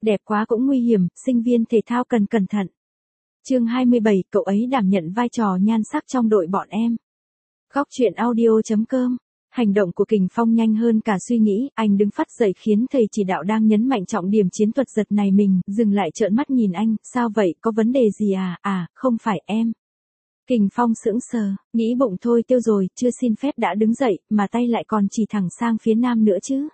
Đẹp quá cũng nguy hiểm, sinh viên thể thao cần cẩn thận. Chương 27, cậu ấy đảm nhận vai trò nhan sắc trong đội bọn em. Góc truyện audio.com. Hành động của Kình Phong nhanh hơn cả suy nghĩ, anh đứng phắt dậy khiến thầy chỉ đạo đang nhấn mạnh trọng điểm chiến thuật giật này mình, dừng lại trợn mắt nhìn anh, sao vậy, có vấn đề gì à, không phải em. Kình Phong sững sờ, nghĩ bụng thôi tiêu rồi, chưa xin phép đã đứng dậy, mà tay lại còn chỉ thẳng sang phía nam nữa chứ.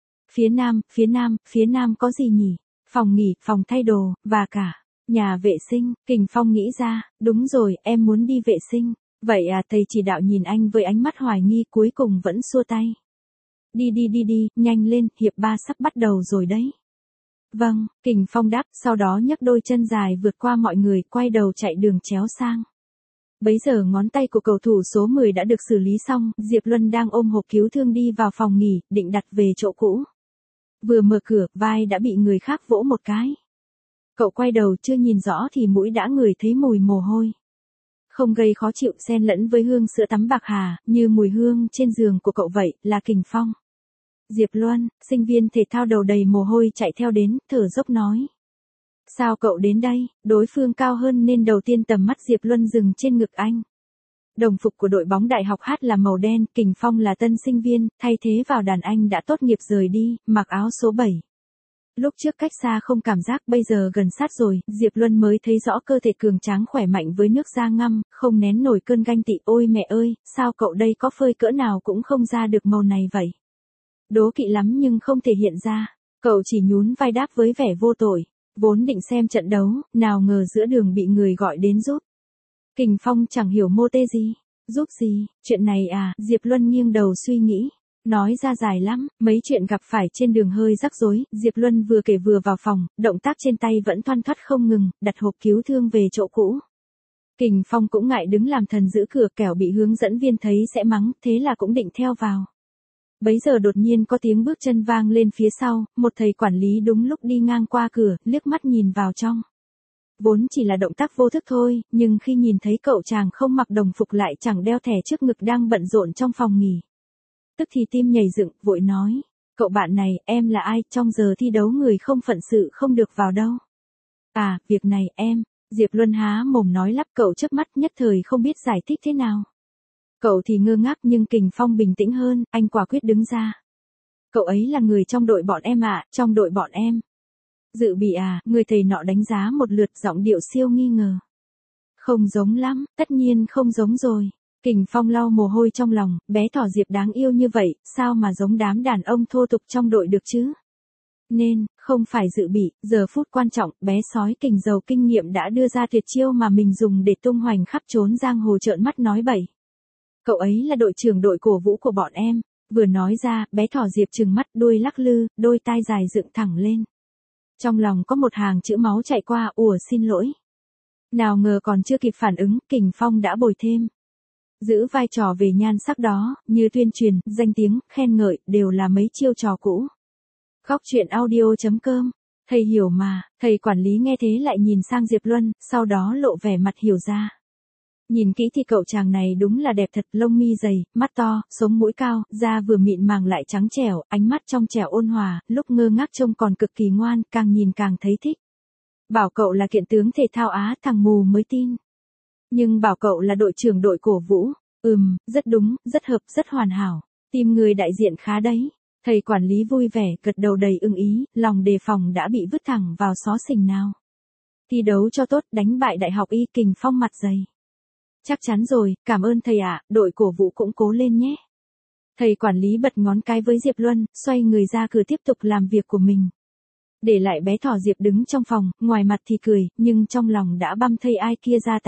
Phía nam có gì nhỉ? Phòng nghỉ, phòng thay đồ, và cả nhà vệ sinh. Kình Phong nghĩ ra, đúng rồi, em muốn đi vệ sinh. Vậy à, thầy chỉ đạo nhìn anh với ánh mắt hoài nghi, cuối cùng vẫn xua tay. Đi, nhanh lên, hiệp 3 sắp bắt đầu rồi đấy. Vâng, Kình Phong đáp, sau đó nhấc đôi chân dài vượt qua mọi người, quay đầu chạy đường chéo sang. Bấy giờ ngón tay của cầu thủ số 10 đã được xử lý xong, Diệp Luân đang ôm hộp cứu thương đi vào phòng nghỉ, định đặt về chỗ cũ. Vừa mở cửa, vai đã bị người khác vỗ một cái. Cậu quay đầu chưa nhìn rõ thì mũi đã ngửi thấy mùi mồ hôi. Không gây khó chịu, xen lẫn với hương sữa tắm bạc hà, như mùi hương trên giường của cậu vậy, là Kình Phong. Diệp Luân, sinh viên thể thao đầu đầy mồ hôi chạy theo đến, thở dốc nói. Sao cậu đến đây? Đối phương cao hơn nên đầu tiên tầm mắt Diệp Luân dừng trên ngực anh. Đồng phục của đội bóng đại học H là màu đen, Kình Phong là tân sinh viên, thay thế vào đàn anh đã tốt nghiệp rời đi, mặc áo số 7. Lúc trước cách xa không cảm giác, bây giờ gần sát rồi, Diệp Luân mới thấy rõ cơ thể cường tráng khỏe mạnh với nước da ngăm, không nén nổi cơn ganh tị. Ôi mẹ ơi, sao cậu đây có phơi cỡ nào cũng không ra được màu này vậy? Đố kỵ lắm nhưng không thể hiện ra. Cậu chỉ nhún vai đáp với vẻ vô tội. Vốn định xem trận đấu, nào ngờ giữa đường bị người gọi đến giúp. Kình Phong chẳng hiểu mô tê gì. Giúp gì, chuyện này à, Diệp Luân nghiêng đầu suy nghĩ. Nói ra dài lắm, mấy chuyện gặp phải trên đường hơi rắc rối, Diệp Luân vừa kể vừa vào phòng, động tác trên tay vẫn thoăn thoắt không ngừng, đặt hộp cứu thương về chỗ cũ. Kình Phong cũng ngại đứng làm thần giữ cửa, kẻo bị hướng dẫn viên thấy sẽ mắng, thế là cũng định theo vào. Bấy giờ đột nhiên có tiếng bước chân vang lên phía sau, một thầy quản lý đúng lúc đi ngang qua cửa, liếc mắt nhìn vào trong. Vốn chỉ là động tác vô thức thôi, nhưng khi nhìn thấy cậu chàng không mặc đồng phục lại chẳng đeo thẻ trước ngực đang bận rộn trong phòng nghỉ. Tức thì tim nhảy dựng, vội nói, cậu bạn này, em là ai, trong giờ thi đấu người không phận sự không được vào đâu. À, việc này em, Diệp Luân há mồm nói lắp, cậu chớp mắt nhất thời không biết giải thích thế nào. Cậu thì ngơ ngác nhưng Kình Phong bình tĩnh hơn, anh quả quyết đứng ra. Cậu ấy là người trong đội bọn em ạ, trong đội bọn em. Dự bị à, người thầy nọ đánh giá một lượt, giọng điệu siêu nghi ngờ. Không giống lắm, tất nhiên không giống rồi. Kình Phong lau mồ hôi trong lòng, bé thỏ Diệp đáng yêu như vậy, sao mà giống đám đàn ông thô tục trong đội được chứ? Nên, không phải dự bị, giờ phút quan trọng, bé sói Kình giàu kinh nghiệm đã đưa ra tuyệt chiêu mà mình dùng để tung hoành khắp trốn giang hồ, trợn mắt nói bậy. Cậu ấy là đội trưởng đội cổ vũ của bọn em. Vừa nói ra, bé thỏ Diệp trừng mắt, đuôi lắc lư, đôi tai dài dựng thẳng lên. Trong lòng có một hàng chữ máu chạy qua, xin lỗi. Nào ngờ còn chưa kịp phản ứng, Kình Phong đã bồi thêm. Giữ vai trò về nhan sắc đó, như tuyên truyền, danh tiếng, khen ngợi, đều là mấy chiêu trò cũ. Góc truyện audio.com. Thầy hiểu mà, thầy quản lý nghe thế lại nhìn sang Diệp Luân, sau đó lộ vẻ mặt hiểu ra. Nhìn kỹ thì cậu chàng này đúng là đẹp thật, lông mi dày, mắt to, sống mũi cao, da vừa mịn màng lại trắng trẻo, ánh mắt trong trẻo ôn hòa, lúc ngơ ngác trông còn cực kỳ ngoan, càng nhìn càng thấy thích. Bảo cậu là kiện tướng thể thao Á, thằng mù mới tin. Nhưng bảo cậu là đội trưởng đội cổ vũ, rất đúng, rất hợp, rất hoàn hảo. Tìm người đại diện khá đấy. Thầy quản lý vui vẻ, gật đầu đầy ưng ý, lòng đề phòng đã bị vứt thẳng vào xó xỉnh nào. Thi đấu cho tốt, đánh bại đại học Y. Kình Phong mặt dày. Chắc chắn rồi, cảm ơn thầy ạ, đội cổ vũ cũng cố lên nhé. Thầy quản lý bật ngón cái với Diệp Luân, xoay người ra cửa tiếp tục làm việc của mình. Để lại bé thỏ Diệp đứng trong phòng, ngoài mặt thì cười, nhưng trong lòng đã băm thây ai kia ra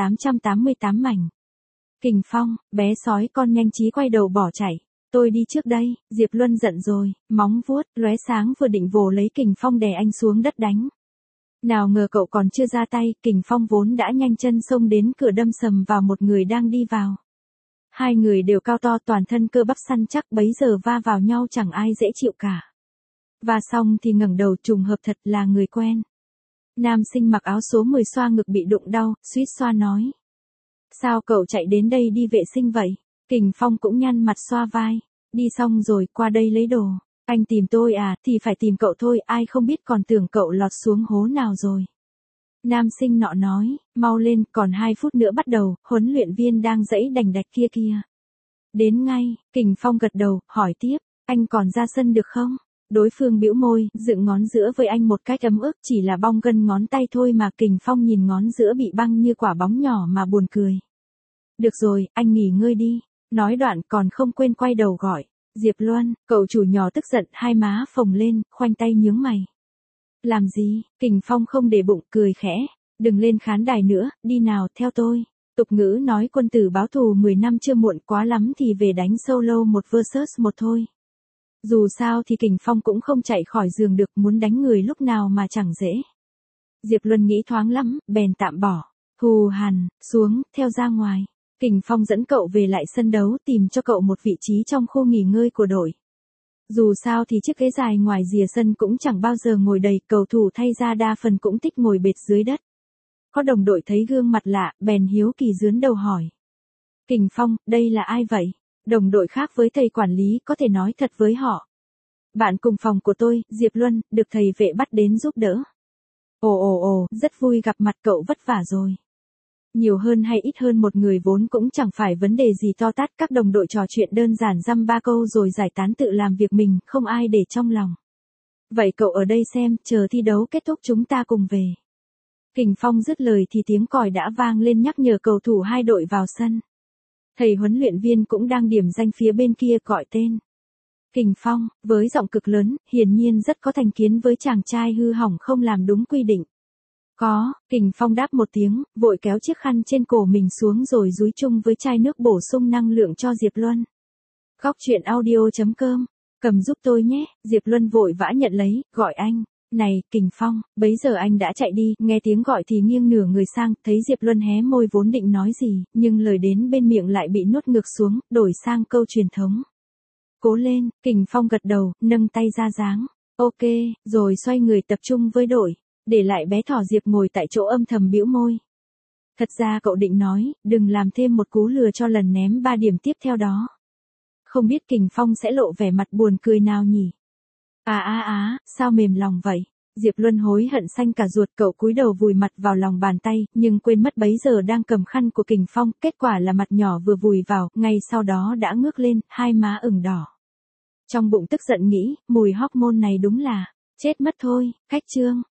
888 mảnh. Kình Phong, bé sói con nhanh trí quay đầu bỏ chạy. Tôi đi trước đây, Diệp Luân giận rồi, móng vuốt, lóe sáng vừa định vồ lấy Kình Phong đè anh xuống đất đánh. Nào ngờ cậu còn chưa ra tay, Kình Phong vốn đã nhanh chân xông đến cửa đâm sầm vào một người đang đi vào. Hai người đều cao to, toàn thân cơ bắp săn chắc, bấy giờ va vào nhau chẳng ai dễ chịu cả. Và xong thì ngẩng đầu, trùng hợp thật là người quen. Nam sinh mặc áo số 10 xoa ngực bị đụng đau, suýt xoa nói. Sao cậu chạy đến đây đi vệ sinh vậy? Kình Phong cũng nhăn mặt xoa vai. Đi xong rồi, qua đây lấy đồ. Anh tìm tôi à, thì phải tìm cậu thôi, ai không biết còn tưởng cậu lọt xuống hố nào rồi. Nam sinh nọ nói, mau lên, còn 2 phút nữa bắt đầu, huấn luyện viên đang giãy đành đạch kia kìa. Đến ngay, Kình Phong gật đầu, hỏi tiếp, anh còn ra sân được không? Đối phương bĩu môi, dựng ngón giữa với anh một cách ấm ức, chỉ là bong gân ngón tay thôi mà Kình Phong nhìn ngón giữa bị băng như quả bóng nhỏ mà buồn cười. Được rồi, anh nghỉ ngơi đi. Nói đoạn còn không quên quay đầu gọi. Diệp Luân, cậu chủ nhỏ tức giận, hai má phồng lên, khoanh tay nhướng mày. Làm gì? Kình Phong không để bụng, cười khẽ. Đừng lên khán đài nữa, đi nào, theo tôi. Tục ngữ nói quân tử báo thù 10 năm chưa muộn, quá lắm thì về đánh solo một versus một thôi. Dù sao thì Kình Phong cũng không chạy khỏi giường được, muốn đánh người lúc nào mà chẳng dễ. Diệp Luân nghĩ thoáng lắm, bèn tạm bỏ. Hù hằn, xuống, theo ra ngoài. Kình Phong dẫn cậu về lại sân đấu, tìm cho cậu một vị trí trong khu nghỉ ngơi của đội. Dù sao thì chiếc ghế dài ngoài rìa sân cũng chẳng bao giờ ngồi đầy, cầu thủ thay ra đa phần cũng thích ngồi bệt dưới đất. Có đồng đội thấy gương mặt lạ, bèn hiếu kỳ dướn đầu hỏi. Kình Phong, đây là ai vậy? Đồng đội khác với thầy quản lý có thể nói thật với họ. Bạn cùng phòng của tôi, Diệp Luân, được thầy vệ bắt đến giúp đỡ. Ồ, rất vui gặp mặt cậu, vất vả rồi. Nhiều hơn hay ít hơn một người vốn cũng chẳng phải vấn đề gì to tát, các đồng đội trò chuyện đơn giản dăm ba câu rồi giải tán tự làm việc mình, không ai để trong lòng. Vậy cậu ở đây xem, chờ thi đấu kết thúc chúng ta cùng về. Kình Phong dứt lời thì tiếng còi đã vang lên nhắc nhở cầu thủ hai đội vào sân. Thầy huấn luyện viên cũng đang điểm danh phía bên kia gọi tên. Kình Phong, với giọng cực lớn, hiển nhiên rất có thành kiến với chàng trai hư hỏng không làm đúng quy định. Có, Kình Phong đáp một tiếng, vội kéo chiếc khăn trên cổ mình xuống rồi dúi chung với chai nước bổ sung năng lượng cho Diệp Luân. Góc truyện audio.com, cầm giúp tôi nhé, Diệp Luân vội vã nhận lấy, gọi anh. Này, Kình Phong, bấy giờ anh đã chạy đi, nghe tiếng gọi thì nghiêng nửa người sang, thấy Diệp Luân hé môi vốn định nói gì, nhưng lời đến bên miệng lại bị nuốt ngược xuống, đổi sang câu truyền thống. Cố lên, Kình Phong gật đầu, nâng tay ra dáng. Ok, rồi xoay người tập trung với đội. Để lại bé thỏ Diệp ngồi tại chỗ âm thầm bĩu môi. Thật ra cậu định nói, đừng làm thêm một cú lừa cho lần ném 3 điểm tiếp theo đó. Không biết Kình Phong sẽ lộ vẻ mặt buồn cười nào nhỉ? Sao mềm lòng vậy? Diệp Luân hối hận xanh cả ruột, cậu cúi đầu vùi mặt vào lòng bàn tay, nhưng quên mất bấy giờ đang cầm khăn của Kình Phong, kết quả là mặt nhỏ vừa vùi vào, ngay sau đó đã ngước lên, hai má ửng đỏ. Trong bụng tức giận nghĩ, mùi hormone này đúng là, chết mất thôi, khách trương.